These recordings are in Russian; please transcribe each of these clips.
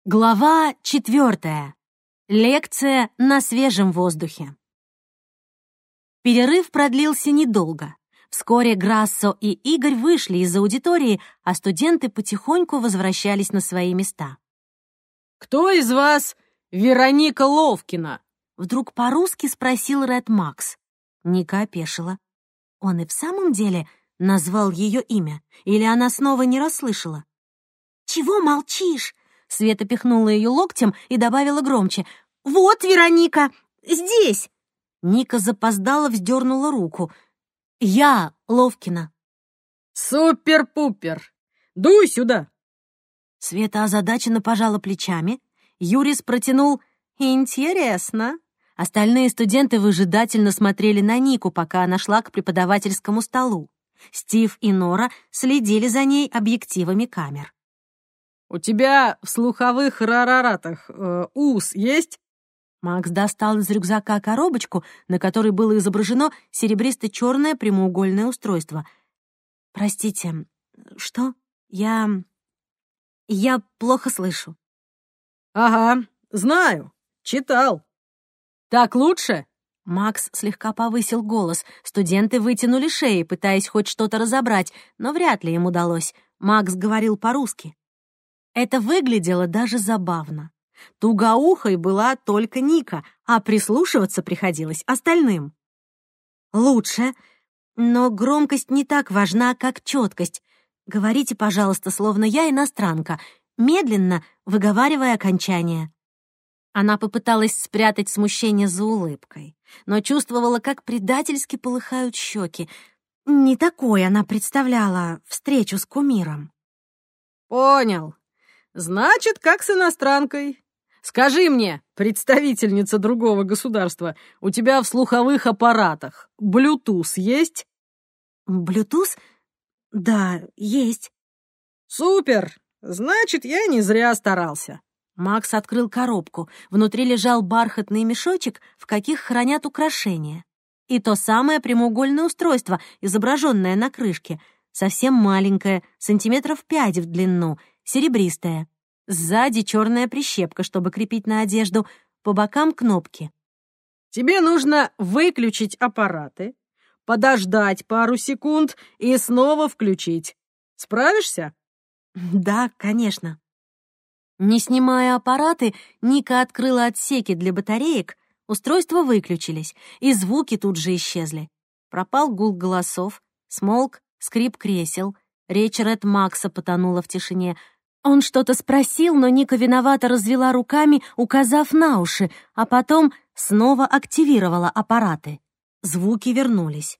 Глава 4. Лекция на свежем воздухе. Перерыв продлился недолго. Вскоре Грассо и Игорь вышли из аудитории, а студенты потихоньку возвращались на свои места. «Кто из вас Вероника Ловкина?» Вдруг по-русски спросил Ред Макс. Ника опешила. Он и в самом деле назвал ее имя? Или она снова не расслышала? «Чего молчишь?» Света пихнула ее локтем и добавила громче. «Вот, Вероника, здесь!» Ника запоздала, вздернула руку. «Я Ловкина». «Супер-пупер! Дуй сюда!» Света озадаченно пожала плечами. Юрис протянул «Интересно». Остальные студенты выжидательно смотрели на Нику, пока она шла к преподавательскому столу. Стив и Нора следили за ней объективами камер. «У тебя в слуховых рараратах ус есть?» Макс достал из рюкзака коробочку, на которой было изображено серебристо-черное прямоугольное устройство. «Простите, что? Я плохо слышу». «Ага, знаю, читал. Так лучше?» Макс слегка повысил голос. Студенты вытянули шеи, пытаясь хоть что-то разобрать, но вряд ли им удалось. Макс говорил по-русски. Это выглядело даже забавно. Тугоухой была только Ника, а прислушиваться приходилось остальным. «Лучше, но громкость не так важна, как четкость. Говорите, пожалуйста, словно я иностранка, медленно выговаривая окончание». Она попыталась спрятать смущение за улыбкой, но чувствовала, как предательски полыхают щеки. Не такой она представляла встречу с кумиром. «Понял. Значит, как с иностранкой. Скажи мне, представительница другого государства, у тебя в слуховых аппаратах Bluetooth есть?» «Блютуз? Да, есть». «Супер! Значит, я не зря старался». Макс открыл коробку. Внутри лежал бархатный мешочек, в каких хранят украшения. И то самое прямоугольное устройство, изображенное на крышке. Совсем маленькое, 5 сантиметров в длину, серебристое. Сзади черная прищепка, чтобы крепить на одежду. По бокам кнопки. «Тебе нужно выключить аппараты, подождать пару секунд и снова включить. Справишься?» Да, конечно. Не снимая аппараты, Ника открыла отсеки для батареек, устройства выключились, и звуки тут же исчезли. Пропал гул голосов, смолк скрип кресел, речь Ред Макса потонула в тишине. Он что-то спросил, но Ника виновато развела руками, указав на уши, а потом снова активировала аппараты. Звуки вернулись.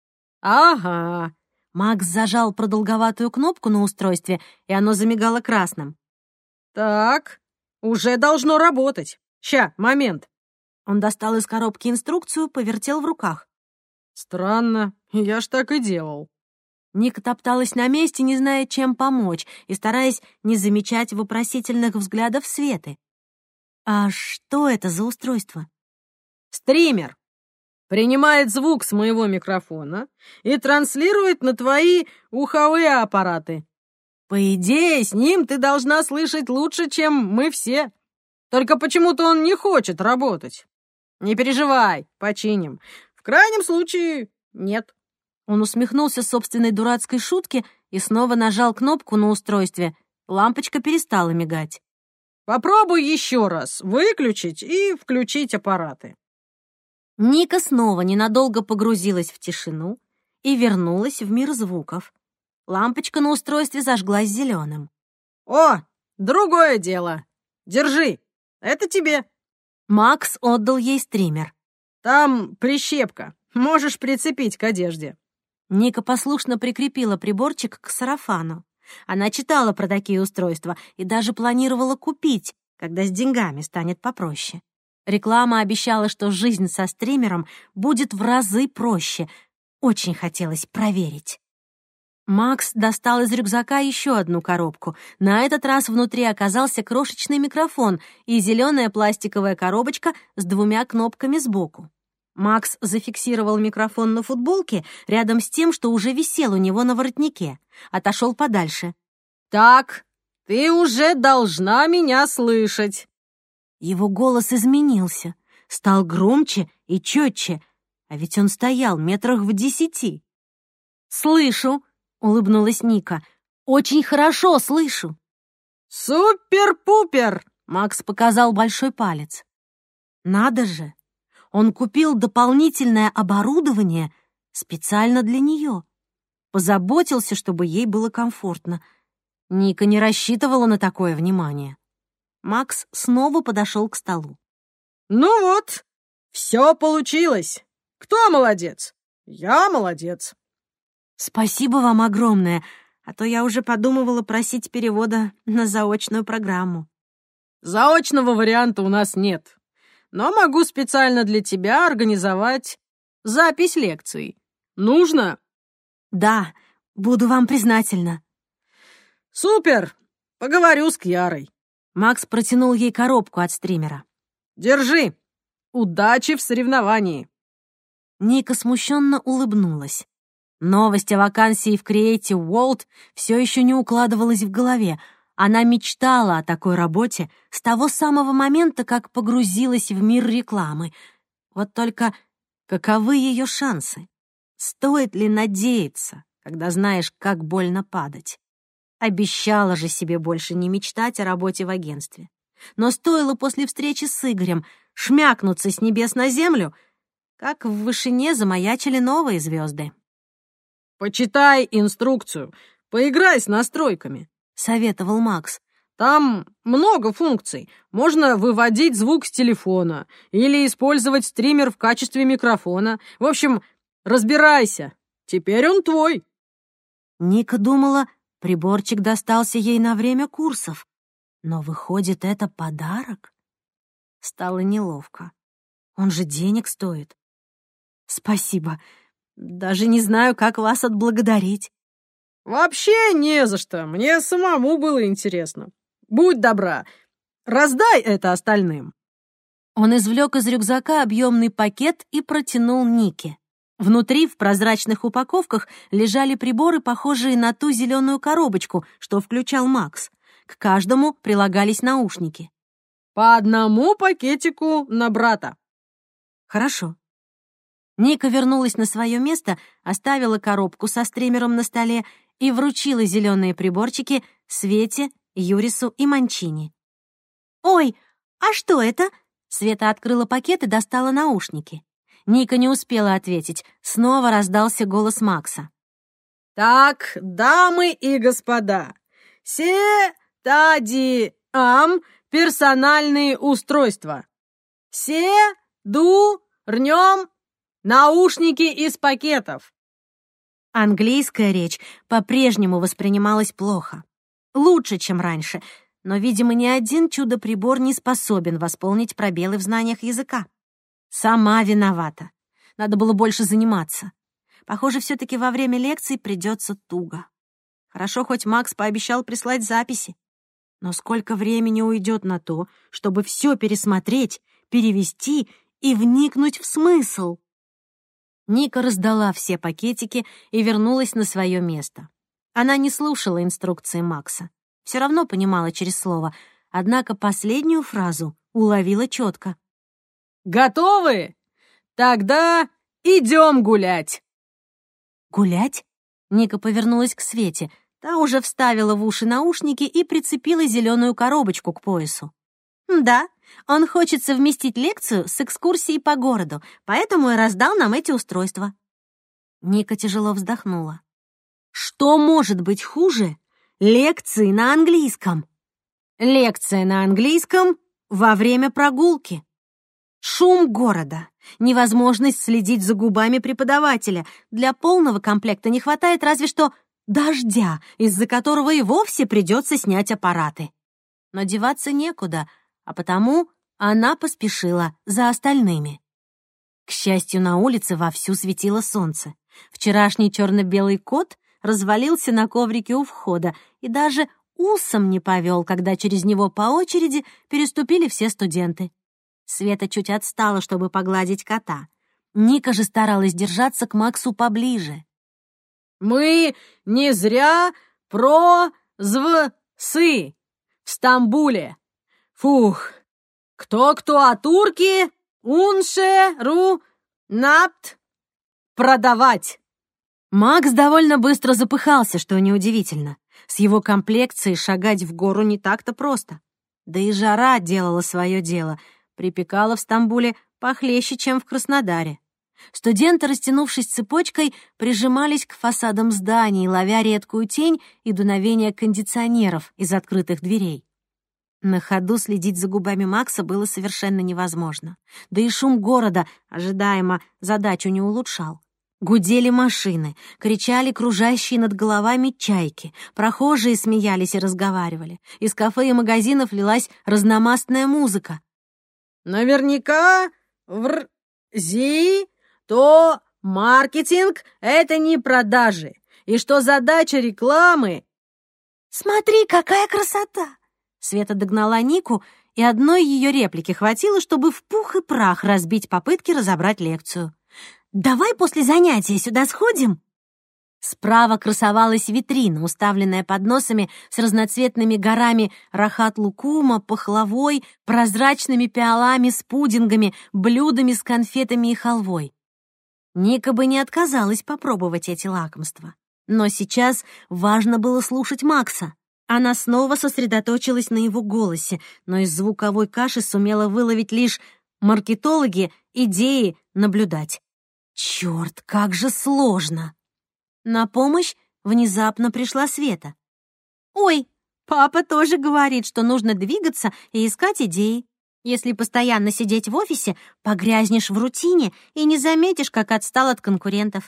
«Ага». Макс зажал продолговатую кнопку на устройстве, и оно замигало красным. «Так, уже должно работать. Ща, момент». Он достал из коробки инструкцию, повертел в руках. «Странно, я ж так и делал». Ника топталась на месте, не зная, чем помочь, и стараясь не замечать вопросительных взглядов Светы. «А что это за устройство?» «Стример. Принимает звук с моего микрофона и транслирует на твои уховые аппараты. По идее, с ним ты должна слышать лучше, чем мы все. Только почему-то он не хочет работать. Не переживай, починим. В крайнем случае, нет». Он усмехнулся собственной дурацкой шутке и снова нажал кнопку на устройстве. Лампочка перестала мигать. «Попробуй еще раз выключить и включить аппараты». Ника снова ненадолго погрузилась в тишину и вернулась в мир звуков. Лампочка на устройстве зажглась зеленым. «О, другое дело. Держи, это тебе». Макс отдал ей стример. «Там прищепка, можешь прицепить к одежде». Ника послушно прикрепила приборчик к сарафану. Она читала про такие устройства и даже планировала купить, когда с деньгами станет попроще. Реклама обещала, что жизнь со стримером будет в разы проще. Очень хотелось проверить. Макс достал из рюкзака еще одну коробку. На этот раз внутри оказался крошечный микрофон и зеленая пластиковая коробочка с 2 кнопками сбоку. Макс зафиксировал микрофон на футболке рядом с тем, что уже висел у него на воротнике. Отошел подальше. «Так, ты уже должна меня слышать». Его голос изменился, стал громче и четче, а ведь он стоял метрах в 10. «Слышу», — улыбнулась Ника, — «очень хорошо слышу». «Супер-пупер!» — Макс показал большой палец. Надо же, он купил дополнительное оборудование специально для нее. Позаботился, чтобы ей было комфортно. Ника не рассчитывала на такое внимание. Макс снова подошел к столу. «Ну вот, все получилось. Кто молодец? Я молодец». «Спасибо вам огромное, а то я уже подумывала просить перевода на заочную программу». «Заочного варианта у нас нет, но могу специально для тебя организовать запись лекций. Нужно?» «Да, буду вам признательна». «Супер! Поговорю с Кьярой». Макс протянул ей коробку от стримера. «Держи. Удачи в соревновании». Ника смущенно улыбнулась. Новость о вакансии в Creative World все еще не укладывалась в голове. Она мечтала о такой работе с того самого момента, как погрузилась в мир рекламы. Вот только каковы ее шансы? Стоит ли надеяться, когда знаешь, как больно падать? Обещала же себе больше не мечтать о работе в агентстве. Но стоило после встречи с Игорем шмякнуться с небес на землю, как в вышине замаячили новые звезды. «Почитай инструкцию, поиграй с настройками», — советовал Макс. «Там много функций. Можно выводить звук с телефона или использовать стример в качестве микрофона. В общем, разбирайся. Теперь он твой». Ника думала, приборчик достался ей на время курсов. Но, выходит, это подарок? Стало неловко. Он же денег стоит. Спасибо. Даже не знаю, как вас отблагодарить. «Вообще не за что. Мне самому было интересно. Будь добра, раздай это остальным». Он извлек из рюкзака объемный пакет и протянул Нике. Внутри, в прозрачных упаковках, лежали приборы, похожие на ту зеленую коробочку, что включал Макс. К каждому прилагались наушники. «По одному пакетику на брата». «Хорошо». Ника вернулась на свое место, оставила коробку со стримером на столе и вручила зеленые приборчики Свете, Юрису и Манчини. «Ой, а что это?» Света открыла пакет и достала наушники. Ника не успела ответить. Снова раздался голос Макса. «Так, дамы и господа, се-та-ди-ам персональные устройства. Се-ду-рнем наушники из пакетов». Английская речь по-прежнему воспринималась плохо. Лучше, чем раньше, но, видимо, ни один чудо-прибор не способен восполнить пробелы в знаниях языка. Сама виновата. Надо было больше заниматься. Похоже, все-таки во время лекций придется туго. Хорошо, хоть Макс пообещал прислать записи. Но сколько времени уйдет на то, чтобы все пересмотреть, перевести и вникнуть в смысл? Ника раздала все пакетики и вернулась на свое место. Она не слушала инструкции Макса. Все равно понимала через слово, однако последнюю фразу уловила четко. «Готовы? Тогда идем гулять». «Гулять?» Ника повернулась к Свете. Та уже вставила в уши наушники и прицепила зеленую коробочку к поясу. «Да, он хочет совместить лекцию с экскурсией по городу, поэтому и раздал нам эти устройства». Ника тяжело вздохнула. Что может быть хуже лекции на английском? Лекция на английском во время прогулки. Шум города, невозможность следить за губами преподавателя. Для полного комплекта не хватает разве что дождя, из-за которого и вовсе придется снять аппараты. Но деваться некуда, а потому она поспешила за остальными. К счастью, на улице вовсю светило солнце. Вчерашний черно-белый кот развалился на коврике у входа и даже усом не повел, когда через него по очереди переступили все студенты. Света чуть отстала, чтобы погладить кота. Ника же старалась держаться к Максу поближе. «Мы не зря про-зв-сы», в Стамбуле. Фух. Кто-кто, а турки? Унше, ру, напт. Продавать. Макс довольно быстро запыхался, что неудивительно. С его комплекцией шагать в гору не так-то просто. Да и жара делала свое дело. Припекала в Стамбуле похлеще, чем в Краснодаре. Студенты, растянувшись цепочкой, прижимались к фасадам зданий, ловя редкую тень и дуновение кондиционеров из открытых дверей. На ходу следить за губами Макса было совершенно невозможно. Да и шум города, ожидаемо, задачу не улучшал. Гудели машины, кричали кружащие над головами чайки, прохожие смеялись и разговаривали. Из кафе и магазинов лилась разномастная музыка. Наверняка в РЗИ то маркетинг — это не продажи, и что задача рекламы... «Смотри, какая красота!» Света догнала Нику, и одной ее реплики хватило, чтобы в пух и прах разбить попытки разобрать лекцию. «Давай после занятия сюда сходим?» Справа красовалась витрина, уставленная подносами с разноцветными горами рахат-лукума, пахлавой, прозрачными пиалами с пудингами, блюдами с конфетами и халвой. Ника бы не отказалась попробовать эти лакомства. Но сейчас важно было слушать Макса. Она снова сосредоточилась на его голосе, но из звуковой каши сумела выловить лишь маркетологи, идеи, наблюдать. Черт, как же сложно! На помощь внезапно пришла Света. «Ой, папа тоже говорит, что нужно двигаться и искать идеи. Если постоянно сидеть в офисе, погрязнешь в рутине и не заметишь, как отстал от конкурентов».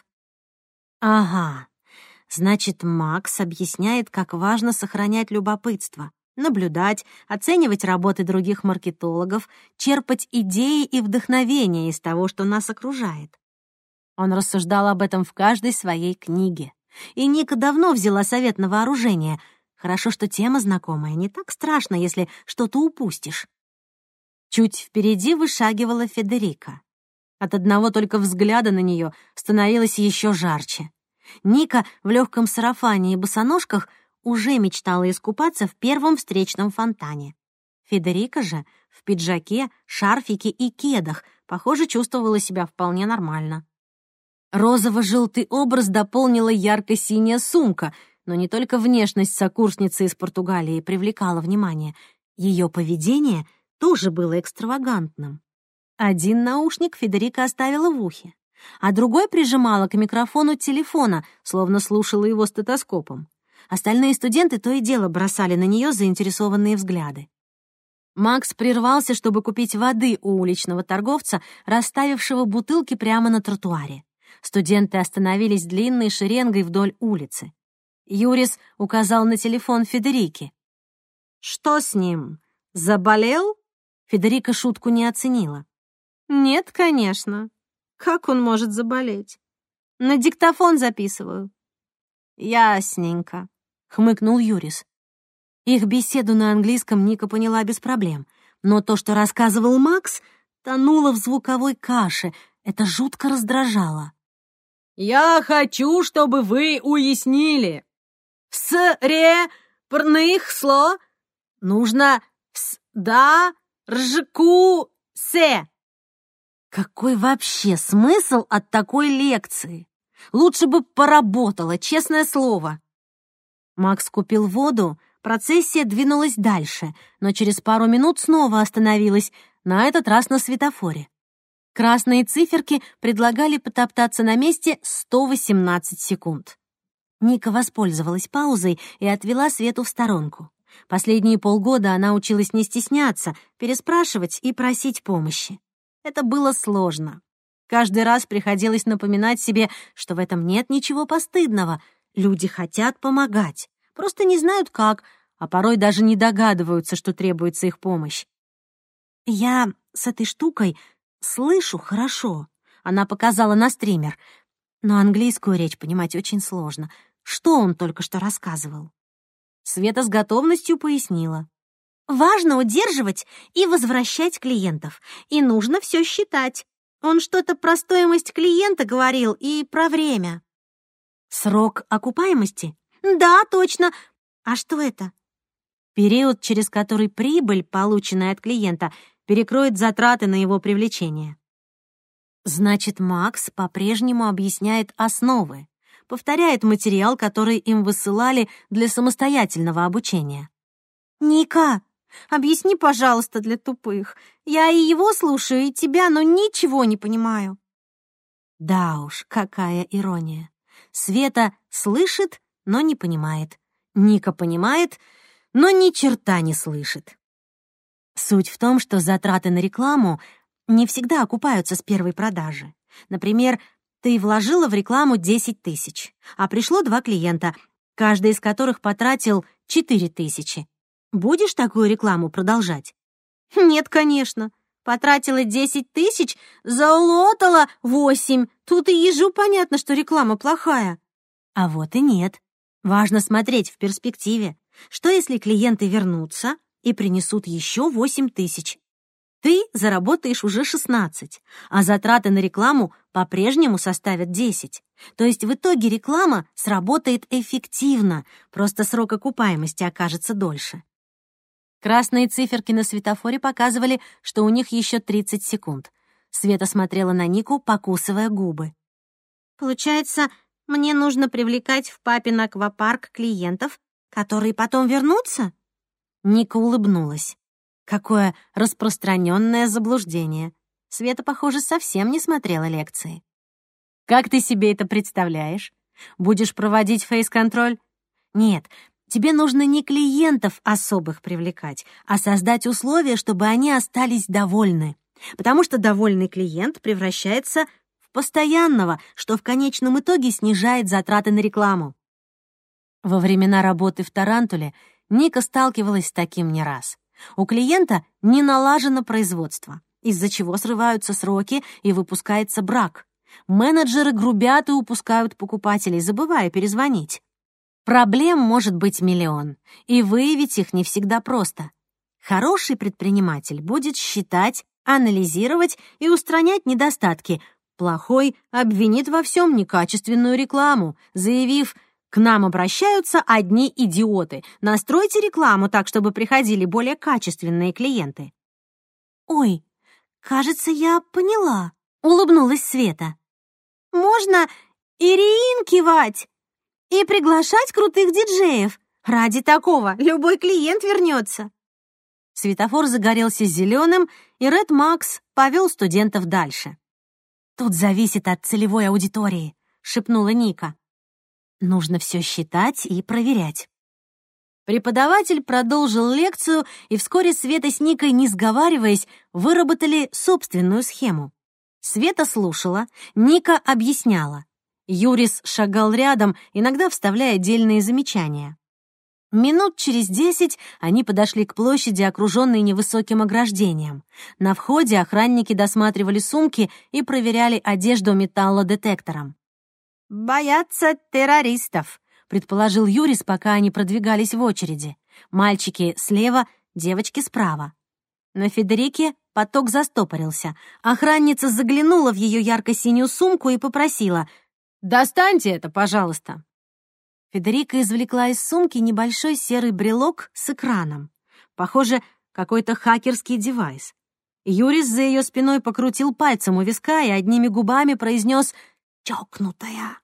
Ага, значит, Макс объясняет, как важно сохранять любопытство, наблюдать, оценивать работы других маркетологов, черпать идеи и вдохновение из того, что нас окружает. Он рассуждал об этом в каждой своей книге. И Ника давно взяла совет на вооружение. Хорошо, что тема знакомая, не так страшно, если что-то упустишь. Чуть впереди вышагивала Федерика. От одного только взгляда на нее становилось еще жарче. Ника в легком сарафане и босоножках уже мечтала искупаться в первом встречном фонтане. Федерика же в пиджаке, шарфике и кедах, похоже, чувствовала себя вполне нормально. Розово-желтый образ дополнила ярко-синяя сумка, но не только внешность сокурсницы из Португалии привлекала внимание. Ее поведение тоже было экстравагантным. Один наушник Федерика оставила в ухе, а другой прижимала к микрофону телефона, словно слушала его стетоскопом. Остальные студенты то и дело бросали на нее заинтересованные взгляды. Макс прервался, чтобы купить воды у уличного торговца, расставившего бутылки прямо на тротуаре. Студенты остановились длинной шеренгой вдоль улицы. Юрис указал на телефон Федерики. «Что с ним? Заболел?» Федерика шутку не оценила. «Нет, конечно. Как он может заболеть? На диктофон записываю». «Ясненько», — хмыкнул Юрис. Их беседу на английском Ника поняла без проблем, но то, что рассказывал Макс, тонуло в звуковой каше. Это жутко раздражало. «Я хочу, чтобы вы уяснили. С-ре-прных сло нужно с-да-ржку-се». Какой вообще смысл от такой лекции? Лучше бы поработала, честное слово. Макс купил воду, процессия двинулась дальше, но через пару минут снова остановилась, на этот раз на светофоре. Красные циферки предлагали потоптаться на месте 118 секунд. Ника воспользовалась паузой и отвела Свету в сторонку. Последние полгода она училась не стесняться, переспрашивать и просить помощи. Это было сложно. Каждый раз приходилось напоминать себе, что в этом нет ничего постыдного. Люди хотят помогать, просто не знают как, а порой даже не догадываются, что требуется их помощь. «Я с этой штукой слышу хорошо», — она показала на стример, но английскую речь понимать очень сложно. Что он только что рассказывал? Света с готовностью пояснила. «Важно удерживать и возвращать клиентов, и нужно все считать. Он что-то про стоимость клиента говорил и про время». «Срок окупаемости?» «Да, точно. А что это?» период, через который прибыль, полученная от клиента, перекроет затраты на его привлечение. Значит, Макс по-прежнему объясняет основы, повторяет материал, который им высылали для самостоятельного обучения. «Ника, объясни, пожалуйста, для тупых. Я и его слушаю, и тебя, но ничего не понимаю». Да уж, какая ирония. Света слышит, но не понимает. Ника понимает, но ни черта не слышит. Суть в том, что затраты на рекламу не всегда окупаются с первой продажи. Например, ты вложила в рекламу 10 тысяч, а пришло 2 клиента, каждый из которых потратил 4 тысячи. Будешь такую рекламу продолжать? Нет, конечно. Потратила 10 тысяч, заулотала 8. Тут и ежу понятно, что реклама плохая. А вот и нет. Важно смотреть в перспективе. Что если клиенты вернутся и принесут еще 8 тысяч? Ты заработаешь уже 16, а затраты на рекламу по-прежнему составят 10. То есть в итоге реклама сработает эффективно, просто срок окупаемости окажется дольше. Красные циферки на светофоре показывали, что у них еще 30 секунд. Света смотрела на Нику, покусывая губы. «Получается, мне нужно привлекать в папин аквапарк клиентов, которые потом вернутся?» Ника улыбнулась. Какое распространенное заблуждение. Света, похоже, совсем не смотрела лекции. «Как ты себе это представляешь? Будешь проводить фейс-контроль?» «Нет, тебе нужно не клиентов особых привлекать, а создать условия, чтобы они остались довольны. Потому что довольный клиент превращается в постоянного, что в конечном итоге снижает затраты на рекламу». Во времена работы в Тарантуле Ника сталкивалась с таким не раз. У клиента не налажено производство, из-за чего срываются сроки и выпускается брак. Менеджеры грубят и упускают покупателей, забывая перезвонить. Проблем может быть миллион, и выявить их не всегда просто. Хороший предприниматель будет считать, анализировать и устранять недостатки. Плохой обвинит во всем некачественную рекламу, заявив: «К нам обращаются одни идиоты. Настройте рекламу так, чтобы приходили более качественные клиенты». «Ой, кажется, я поняла», — улыбнулась Света. «Можно Ирин кивать и приглашать крутых диджеев. Ради такого любой клиент вернется». Светофор загорелся зеленым, и Ред Макс повел студентов дальше. «Тут зависит от целевой аудитории», — шепнула Ника. Нужно все считать и проверять. Преподаватель продолжил лекцию, и вскоре Света с Никой, не сговариваясь, выработали собственную схему. Света слушала, Ника объясняла. Юрис шагал рядом, иногда вставляя дельные замечания. Минут через 10 они подошли к площади, окруженной невысоким ограждением. На входе охранники досматривали сумки и проверяли одежду металлодетектором. «Боятся террористов», — предположил Юрис, пока они продвигались в очереди. Мальчики слева, девочки справа. На Федерике поток застопорился. Охранница заглянула в ее ярко-синюю сумку и попросила: «Достаньте это, пожалуйста». Федерика извлекла из сумки небольшой серый брелок с экраном. Похоже, какой-то хакерский девайс. Юрис за ее спиной покрутил пальцем у виска и одними губами произнес: «Чокнутая».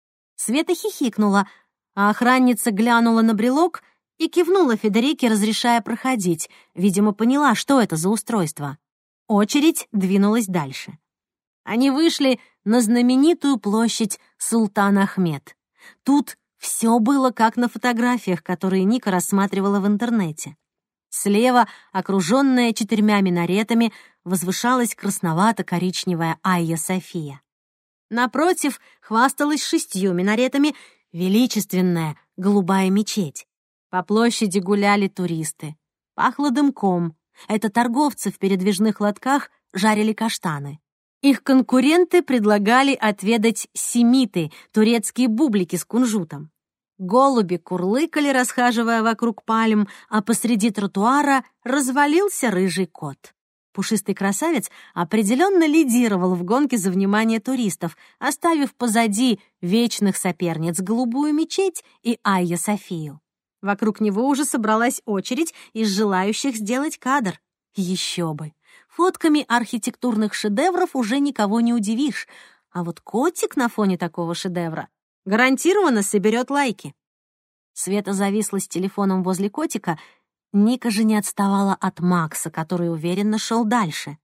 Света хихикнула, а охранница глянула на брелок и кивнула Федерике, разрешая проходить. Видимо, поняла, что это за устройство. Очередь двинулась дальше. Они вышли на знаменитую площадь Султан-Ахмед. Тут все было как на фотографиях, которые Ника рассматривала в интернете. Слева, окруженная 4 минаретами, возвышалась красновато-коричневая Айя София. Напротив хвасталась 6 минаретами величественная голубая мечеть. По площади гуляли туристы. Пахло дымком. Это торговцы в передвижных лотках жарили каштаны. Их конкуренты предлагали отведать семиты, турецкие бублики с кунжутом. Голуби курлыкали, расхаживая вокруг пальм, а посреди тротуара развалился рыжий кот. Пушистый красавец определенно лидировал в гонке за внимание туристов, оставив позади вечных соперниц голубую мечеть и Айя Софию. Вокруг него уже собралась очередь из желающих сделать кадр. Еще бы! Фотками архитектурных шедевров уже никого не удивишь. А вот котик на фоне такого шедевра гарантированно соберет лайки. Света зависла с телефоном возле котика. Ника же не отставала от Макса, который уверенно шел дальше.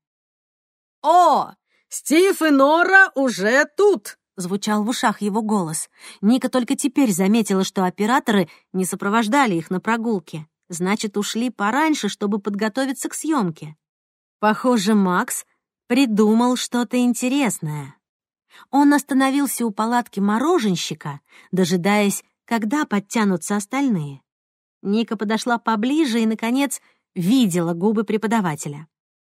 «О, Стив и Нора уже тут!» — звучал в ушах его голос. Ника только теперь заметила, что операторы не сопровождали их на прогулке. Значит, ушли пораньше, чтобы подготовиться к съемке. Похоже, Макс придумал что-то интересное. Он остановился у палатки мороженщика, дожидаясь, когда подтянутся остальные. Ника подошла поближе и, наконец, видела губы преподавателя.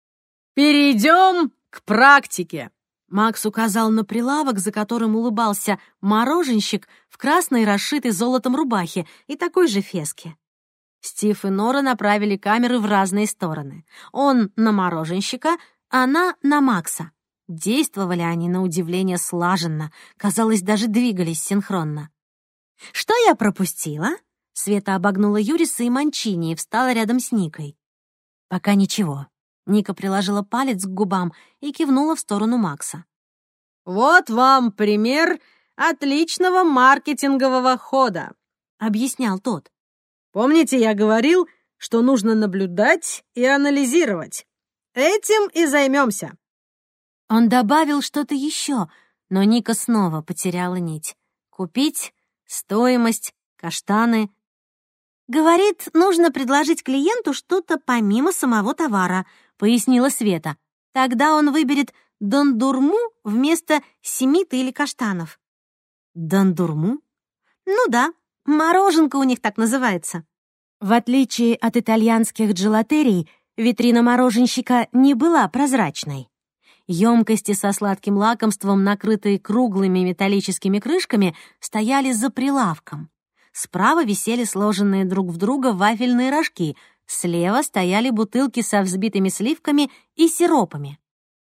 «Перейдем к практике!» Макс указал на прилавок, за которым улыбался мороженщик в красной, расшитой золотом рубахе и такой же феске. Стив и Нора направили камеры в разные стороны. Он на мороженщика, она на Макса. Действовали они, на удивление, слаженно. Казалось, даже двигались синхронно. «Что я пропустила?» Света обогнула Юриса и Манчини и встала рядом с Никой. «Пока ничего». Ника приложила палец к губам и кивнула в сторону Макса. «Вот вам пример отличного маркетингового хода», — объяснял тот. «Помните, я говорил, что нужно наблюдать и анализировать? Этим и займемся». Он добавил что-то еще, но Ника снова потеряла нить. Купить, стоимость, каштаны. «Говорит, нужно предложить клиенту что-то помимо самого товара», — пояснила Света. «Тогда он выберет дондурму вместо семиты или каштанов». «Дондурму?» «Ну да, мороженка у них так называется». В отличие от итальянских джелатерий, витрина мороженщика не была прозрачной. Емкости со сладким лакомством, накрытые круглыми металлическими крышками, стояли за прилавком. Справа висели сложенные друг в друга вафельные рожки, слева стояли бутылки со взбитыми сливками и сиропами.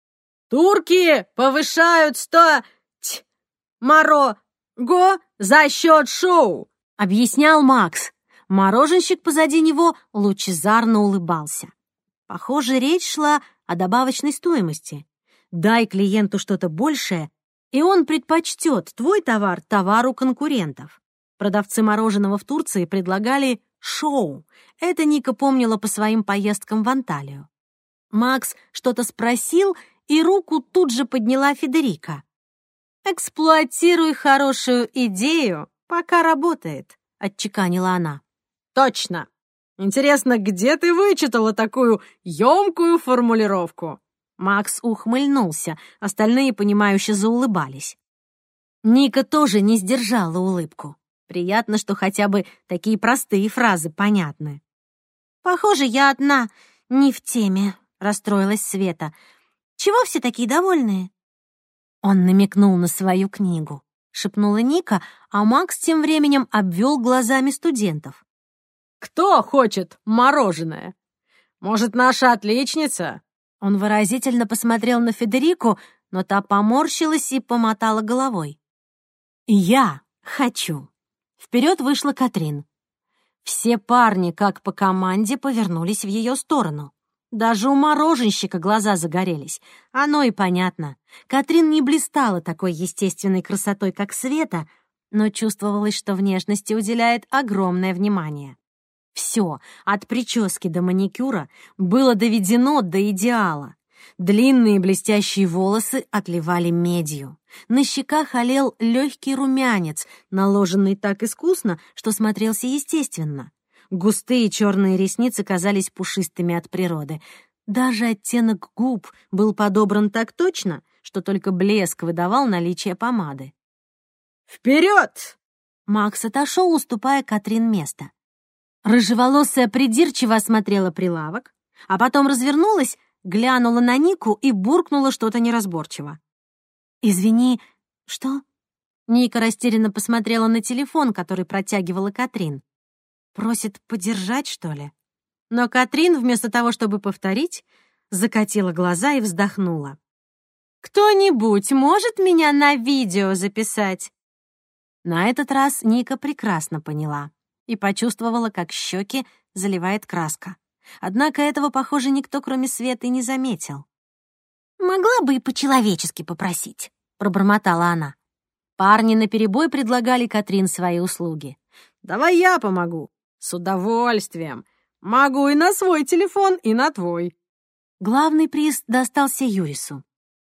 «Турки повышают го за счет шоу», — объяснял Макс. Мороженщик позади него лучезарно улыбался. Похоже, речь шла о добавочной стоимости. Дай клиенту что-то большее, и он предпочтет твой товар товару конкурентов. Продавцы мороженого в Турции предлагали шоу. Это Ника помнила по своим поездкам в Анталию. Макс что-то спросил, и руку тут же подняла Федерика. «Эксплуатируй хорошую идею, пока работает», — отчеканила она. «Точно! Интересно, где ты вычитала такую ёмкую формулировку?» Макс ухмыльнулся, остальные, понимающе заулыбались. Ника тоже не сдержала улыбку. Приятно, что хотя бы такие простые фразы понятны. «Похоже, я одна не в теме», — расстроилась Света. «Чего все такие довольные?» Он намекнул на свою книгу, шепнула Ника, а Макс тем временем обвел глазами студентов. «Кто хочет мороженое? Может, наша отличница?» Он выразительно посмотрел на Федерику, но та поморщилась и помотала головой. «Я хочу». Вперед вышла Катрин. Все парни, как по команде, повернулись в ее сторону. Даже у мороженщика глаза загорелись. Оно и понятно. Катрин не блистала такой естественной красотой, как Света, но чувствовалось, что внешности уделяет огромное внимание. Все, от прически до маникюра, было доведено до идеала. Длинные блестящие волосы отливали медью. На щеках олел легкий румянец, наложенный так искусно, что смотрелся естественно. Густые черные ресницы казались пушистыми от природы. Даже оттенок губ был подобран так точно, что только блеск выдавал наличие помады. «Вперед!» Макс отошел, уступая Катрин место. Рыжеволосая придирчиво осмотрела прилавок, а потом развернулась, глянула на Нику и буркнула что-то неразборчиво. «Извини, что?» Ника растерянно посмотрела на телефон, который протягивала Катрин. «Просит подержать, что ли?» Но Катрин, вместо того, чтобы повторить, закатила глаза и вздохнула. «Кто-нибудь может меня на видео записать?» На этот раз Ника прекрасно поняла. и почувствовала, как щеки заливает краска. Однако этого, похоже, никто, кроме Светы, не заметил. «Могла бы и по-человечески попросить», — пробормотала она. Парни наперебой предлагали Катрин свои услуги. «Давай я помогу». «С удовольствием. Могу и на свой телефон, и на твой». Главный приз достался Юрису.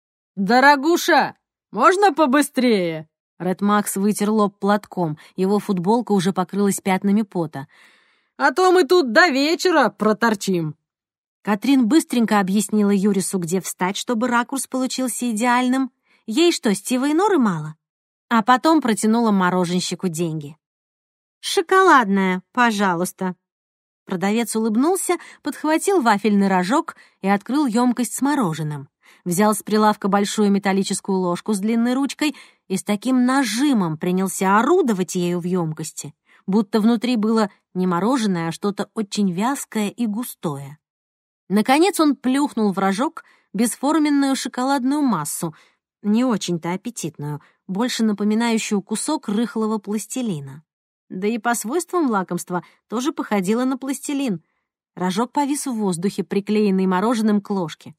«Дорогуша, можно побыстрее?» Ред Макс вытер лоб платком, его футболка уже покрылась пятнами пота. «А то мы тут до вечера проторчим». Катрин быстренько объяснила Юрису, где встать, чтобы ракурс получился идеальным. Ей что, Стива и Норы мало? А потом протянула мороженщику деньги. «Шоколадное, пожалуйста». Продавец улыбнулся, подхватил вафельный рожок и открыл емкость с мороженым. Взял с прилавка большую металлическую ложку с длинной ручкой и с таким нажимом принялся орудовать ею в емкости, будто внутри было не мороженое, а что-то очень вязкое и густое. Наконец он плюхнул в рожок бесформенную шоколадную массу, не очень-то аппетитную, больше напоминающую кусок рыхлого пластилина. Да и по свойствам лакомства тоже походило на пластилин. Рожок повис в воздухе, приклеенный мороженым к ложке.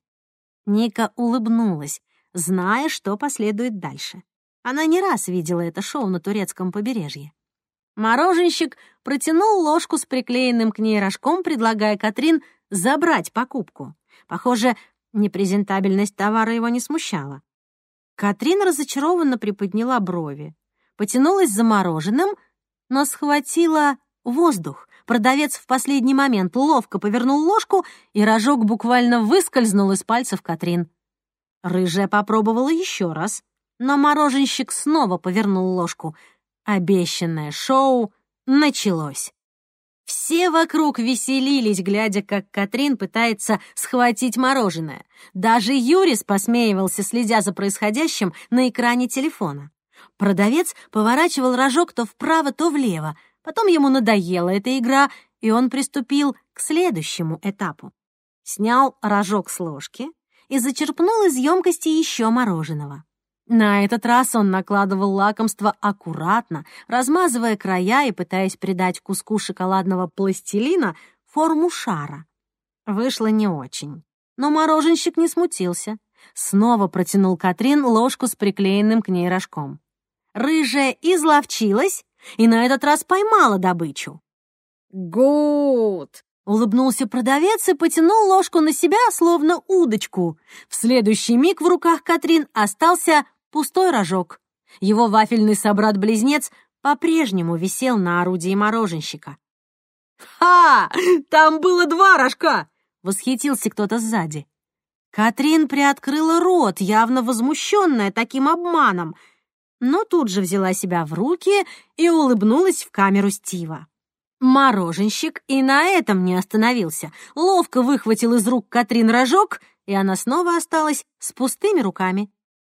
Ника улыбнулась, зная, что последует дальше. Она не раз видела это шоу на турецком побережье. Мороженщик протянул ложку с приклеенным к ней рожком, предлагая Катрин забрать покупку. Похоже, непрезентабельность товара его не смущала. Катрин разочарованно приподняла брови, потянулась за мороженым, но схватила воздух. Продавец в последний момент ловко повернул ложку, и рожок буквально выскользнул из пальцев Катрин. Рыжая попробовала еще раз, но мороженщик снова повернул ложку. Обещанное шоу началось. Все вокруг веселились, глядя, как Катрин пытается схватить мороженое. Даже Юрис посмеивался, следя за происходящим на экране телефона. Продавец поворачивал рожок то вправо, то влево. Потом ему надоела эта игра, и он приступил к следующему этапу. Снял рожок с ложки и зачерпнул из емкости еще мороженого. На этот раз он накладывал лакомство аккуратно, размазывая края и пытаясь придать куску шоколадного пластилина форму шара. Вышло не очень, но мороженщик не смутился. Снова протянул Катрин ложку с приклеенным к ней рожком. Рыжая изловчилась и на этот раз поймала добычу. «Гуд!» — улыбнулся продавец и потянул ложку на себя, словно удочку. В следующий миг в руках Катрин остался пустой рожок. Его вафельный собрат-близнец по-прежнему висел на орудии мороженщика. «Ха! Там было 2 рожка!» — восхитился кто-то сзади. Катрин приоткрыла рот, явно возмущенная таким обманом, но тут же взяла себя в руки и улыбнулась в камеру Стива. Мороженщик и на этом не остановился. Ловко выхватил из рук Катрин рожок, и она снова осталась с пустыми руками.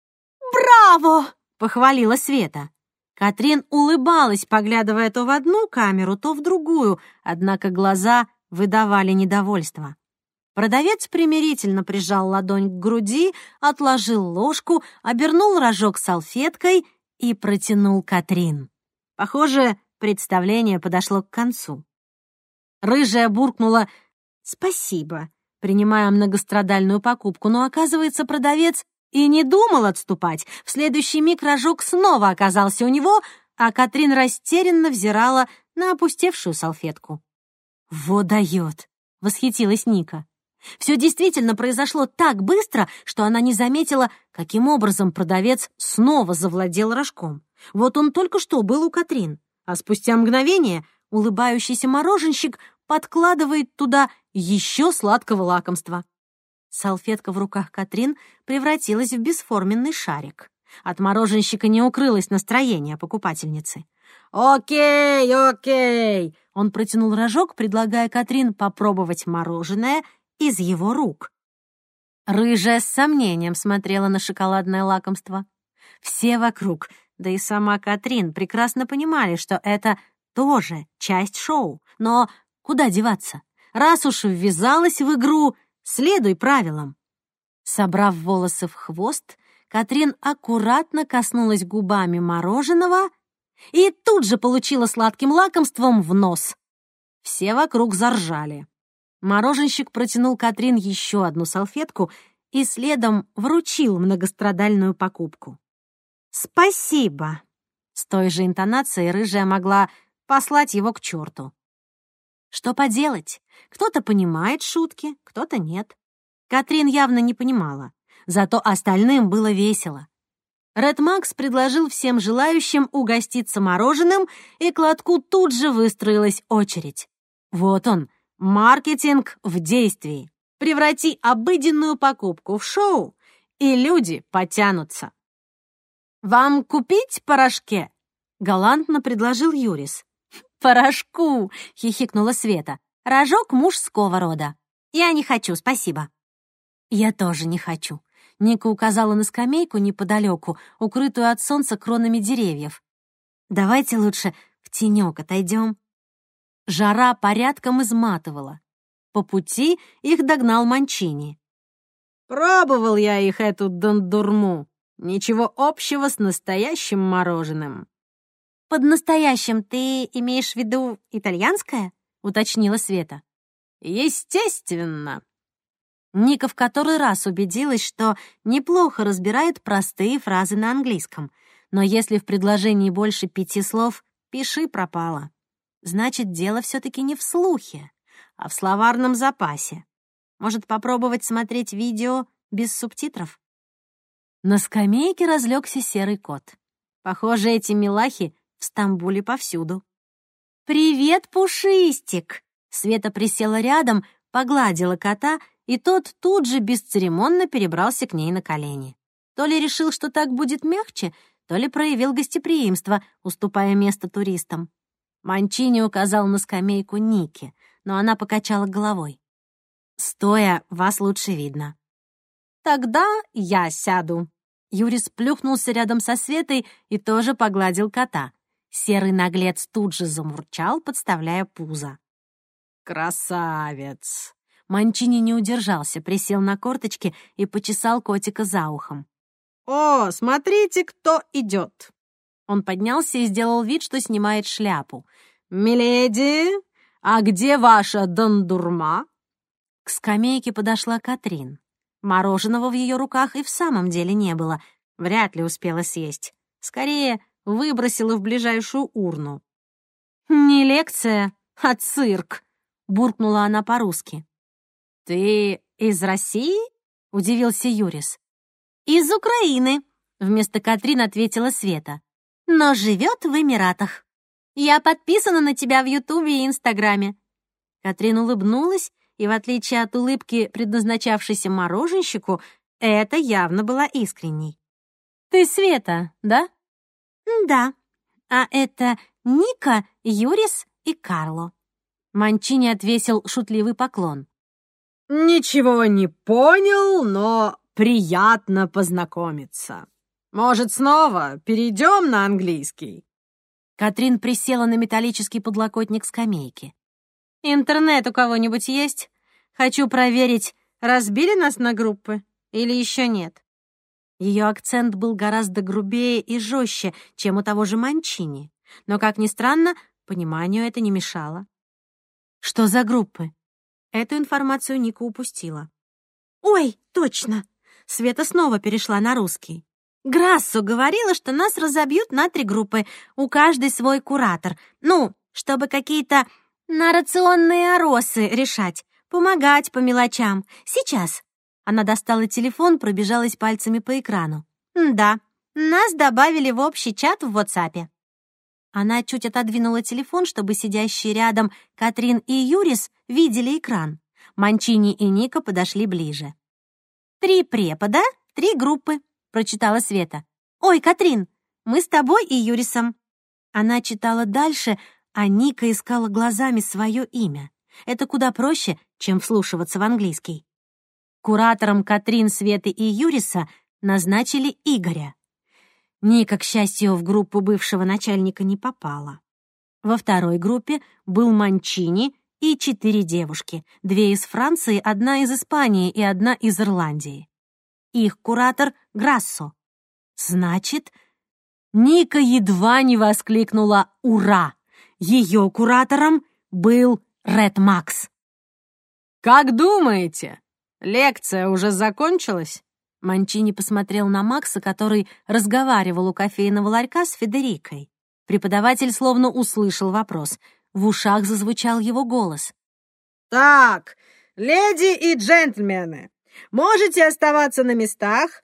«Браво!» — похвалила Света. Катрин улыбалась, поглядывая то в одну камеру, то в другую, однако глаза выдавали недовольство. Продавец примирительно прижал ладонь к груди, отложил ложку, обернул рожок салфеткой и протянул Катрин. Похоже, представление подошло к концу. Рыжая буркнула «спасибо», принимая многострадальную покупку, но, оказывается, продавец и не думал отступать. В следующий миг рожок снова оказался у него, а Катрин растерянно взирала на опустевшую салфетку. «Во дает!» — восхитилась Ника. Все действительно произошло так быстро, что она не заметила, каким образом продавец снова завладел рожком. Вот он только что был у Катрин, а спустя мгновение улыбающийся мороженщик подкладывает туда еще сладкого лакомства. Салфетка в руках Катрин превратилась в бесформенный шарик. От мороженщика не укрылось настроение покупательницы. «Окей, окей!» Он протянул рожок, предлагая Катрин попробовать мороженое из его рук. Рыжая с сомнением смотрела на шоколадное лакомство. Все вокруг, да и сама Катрин, прекрасно понимали, что это тоже часть шоу. Но куда деваться? Раз уж ввязалась в игру, следуй правилам. Собрав волосы в хвост, Катрин аккуратно коснулась губами мороженого и тут же получила сладким лакомством в нос. Все вокруг заржали. Мороженщик протянул Катрин еще одну салфетку и следом вручил многострадальную покупку. «Спасибо!» С той же интонацией рыжая могла послать его к черту. Что поделать? Кто-то понимает шутки, кто-то нет. Катрин явно не понимала, зато остальным было весело. Ред Макс предложил всем желающим угоститься мороженым, и к лотку тут же выстроилась очередь. Вот он, маркетинг в действии. Преврати обыденную покупку в шоу, и люди потянутся. «Вам купить порошке?» — галантно предложил Юрис. «Порошку!» — хихикнула Света. «Рожок мужского рода. Я не хочу, спасибо». «Я тоже не хочу». Ника указала на скамейку неподалеку, укрытую от солнца кронами деревьев. «Давайте лучше в тенек отойдем». Жара порядком изматывала. По пути их догнал Манчини. «Пробовал я их, эту дондурму. Ничего общего с настоящим мороженым». «Под настоящим ты имеешь в виду итальянское?» — уточнила Света. «Естественно». Ника в который раз убедилась, что неплохо разбирает простые фразы на английском. Но если в предложении больше 5 слов, пиши пропало. Значит, дело все-таки не в слухе, а в словарном запасе. Может, попробовать смотреть видео без субтитров? На скамейке разлегся серый кот. Похоже, эти милахи в Стамбуле повсюду. «Привет, Пушистик!» Света присела рядом, погладила кота, и тот тут же бесцеремонно перебрался к ней на колени. То ли решил, что так будет мягче, то ли проявил гостеприимство, уступая место туристам. Манчини указал на скамейку Ники, но она покачала головой. «Стоя, вас лучше видно». «Тогда я сяду». Юрис плюхнулся рядом со Светой и тоже погладил кота. Серый наглец тут же замурчал, подставляя пузо. «Красавец!» Манчини не удержался, присел на корточки и почесал котика за ухом. «О, смотрите, кто идет!» Он поднялся и сделал вид, что снимает шляпу. «Миледи, а где ваша дондурма?» К скамейке подошла Катрин. Мороженого в ее руках и в самом деле не было. Вряд ли успела съесть. Скорее, выбросила в ближайшую урну. «Не лекция, а цирк», — буркнула она по-русски. «Ты из России?» — удивился Юрис. «Из Украины», — вместо Катрин ответила Света. «Но живет в Эмиратах. Я подписана на тебя в Ютубе и Инстаграме». Катрин улыбнулась, и в отличие от улыбки, предназначавшейся мороженщику, это явно была искренней. «Ты Света, да?» «Да. А это Ника, Юрис и Карло». Манчини отвесил шутливый поклон. «Ничего не понял, но приятно познакомиться. Может, снова перейдем на английский?» Катрин присела на металлический подлокотник скамейки. «Интернет у кого-нибудь есть? Хочу проверить, разбили нас на группы или еще нет?» Ее акцент был гораздо грубее и жестче, чем у того же Манчини. Но, как ни странно, пониманию это не мешало. «Что за группы?» Эту информацию Ника упустила. «Ой, точно!» Света снова перешла на русский. «Грассо говорила, что нас разобьют на 3 группы, у каждой свой куратор. Ну, чтобы какие-то наррационные оросы решать, помогать по мелочам. Сейчас». Она достала телефон, пробежалась пальцами по экрану. «Да, нас добавили в общий чат в WhatsApp». Она чуть отодвинула телефон, чтобы сидящие рядом Катрин и Юрис видели экран. Манчини и Ника подошли ближе. 3 препода, 3 группы», — прочитала Света. «Ой, Катрин, мы с тобой и Юрисом». Она читала дальше, а Ника искала глазами свое имя. Это куда проще, чем вслушиваться в английский. Куратором Катрин, Светы и Юриса назначили Игоря. Ника, к счастью, в группу бывшего начальника не попала. Во второй группе был Манчини и 4 девушки, 2 из Франции, 1 из Испании и 1 из Ирландии. Их куратор — Грассо. Значит, Ника едва не воскликнула «Ура!». Ее куратором был Ред Макс. «Как думаете, лекция уже закончилась?» Манчини посмотрел на Макса, который разговаривал у кофейного ларька с Федерикой. Преподаватель словно услышал вопрос. В ушах зазвучал его голос. «Так, леди и джентльмены, можете оставаться на местах.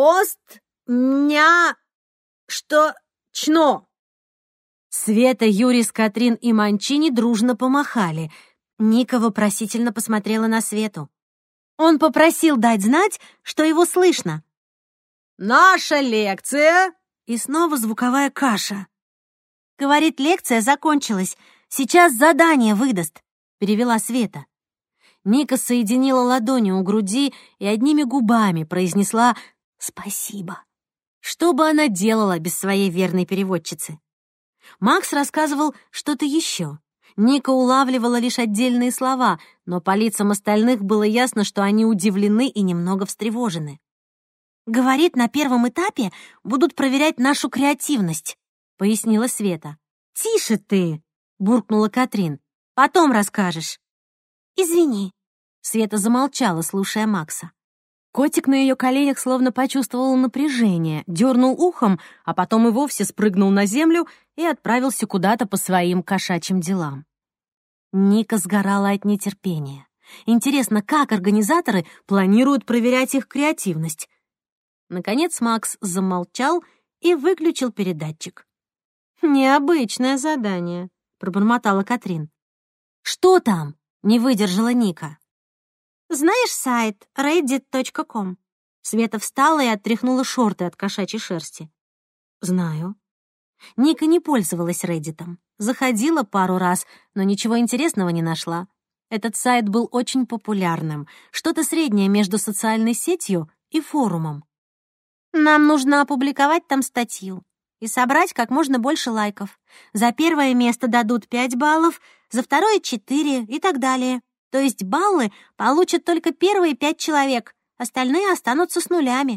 Чно!» Света, Юрис, Катрин и Манчини дружно помахали. Ника вопросительно посмотрела на Свету. Он попросил дать знать, что его слышно. «Наша лекция!» И снова звуковая каша. «Говорит, лекция закончилась. Сейчас задание выдаст», — перевела Света. Ника соединила ладони у груди и одними губами произнесла «Спасибо». Что бы она делала без своей верной переводчицы? Макс рассказывал что-то еще. Ника улавливала лишь отдельные слова, но по лицам остальных было ясно, что они удивлены и немного встревожены. «Говорит, на первом этапе будут проверять нашу креативность», — пояснила Света. «Тише ты!» — буркнула Катрин. «Потом расскажешь». «Извини». Света замолчала, слушая Макса. Котик на ее коленях словно почувствовал напряжение, дернул ухом, а потом и вовсе спрыгнул на землю и отправился куда-то по своим кошачьим делам. Ника сгорала от нетерпения. Интересно, как организаторы планируют проверять их креативность? Наконец Макс замолчал и выключил передатчик. «Необычное задание», — пробормотала Катрин. «Что там?» — не выдержала Ника. «Знаешь сайт reddit.com?» Света встала и оттряхнула шорты от кошачьей шерсти. «Знаю». Ника не пользовалась Реддитом. Заходила пару раз, но ничего интересного не нашла. Этот сайт был очень популярным, что-то среднее между социальной сетью и форумом. «Нам нужно опубликовать там статью и собрать как можно больше лайков. За первое место дадут 5 баллов, за второе — 4 и так далее. То есть баллы получат только первые 5 человек, остальные останутся с нулями».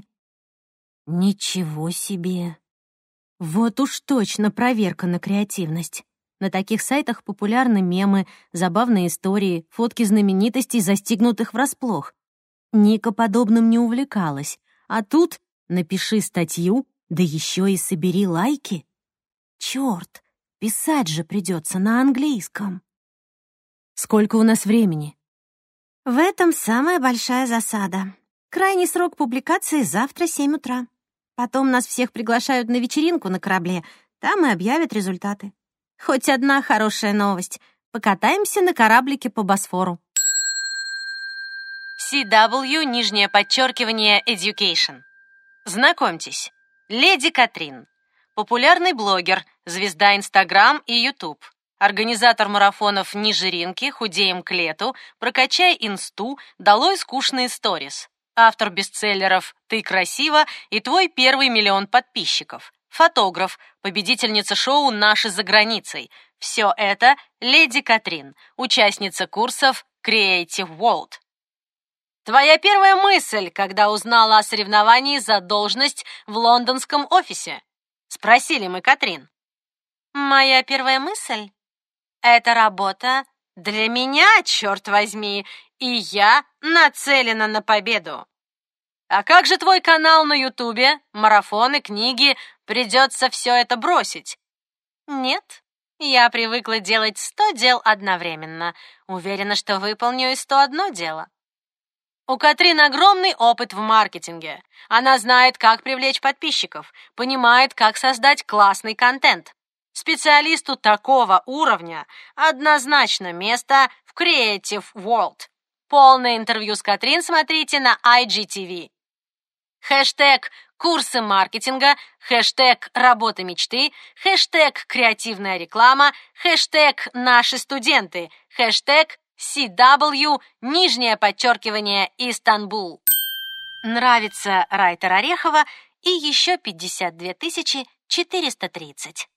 Ничего себе! Вот уж точно проверка на креативность. На таких сайтах популярны мемы, забавные истории, фотки знаменитостей, застигнутых врасплох. Ника подобным не увлекалась, а тут напиши статью, да еще и собери лайки. Черт, писать же придется на английском. Сколько у нас времени? В этом самая большая засада. Крайний срок публикации завтра 7 утра. Потом нас всех приглашают на вечеринку на корабле, там и объявят результаты. Хоть одна хорошая новость. Покатаемся на кораблике по Босфору. CW_Education. Знакомьтесь, леди Катрин. Популярный блогер, звезда Инстаграм и Ютуб. Организатор марафонов «Не жиринки», «Худеем к лету», «Прокачай инсту», «Долой скучные сторис». Автор бестселлеров «Ты красива» и «Твой первый миллион подписчиков». Фотограф, победительница шоу «Наши за границей». Все это леди Катрин, участница курсов Creative World. Твоя первая мысль, когда узнала о соревновании за должность в лондонском офисе? Спросили мы Катрин. Моя первая мысль? Эта работа для меня, черт возьми, и я нацелена на победу. А как же твой канал на Ютубе, марафоны, книги? Придется все это бросить? Нет, я привыкла делать 100 дел одновременно. Уверена, что выполню и 101 дело. У Катрин огромный опыт в маркетинге. Она знает, как привлечь подписчиков, понимает, как создать классный контент. Специалисту такого уровня однозначно место в Creative World. Полное интервью с Катрин смотрите на IGTV. Хэштег «Курсы маркетинга», хэштег «Работа мечты», хэштег «Креативная реклама», хэштег «Наши студенты», хэштег CW_Истанбул. Нравится Райтер Орехова и еще 52 430.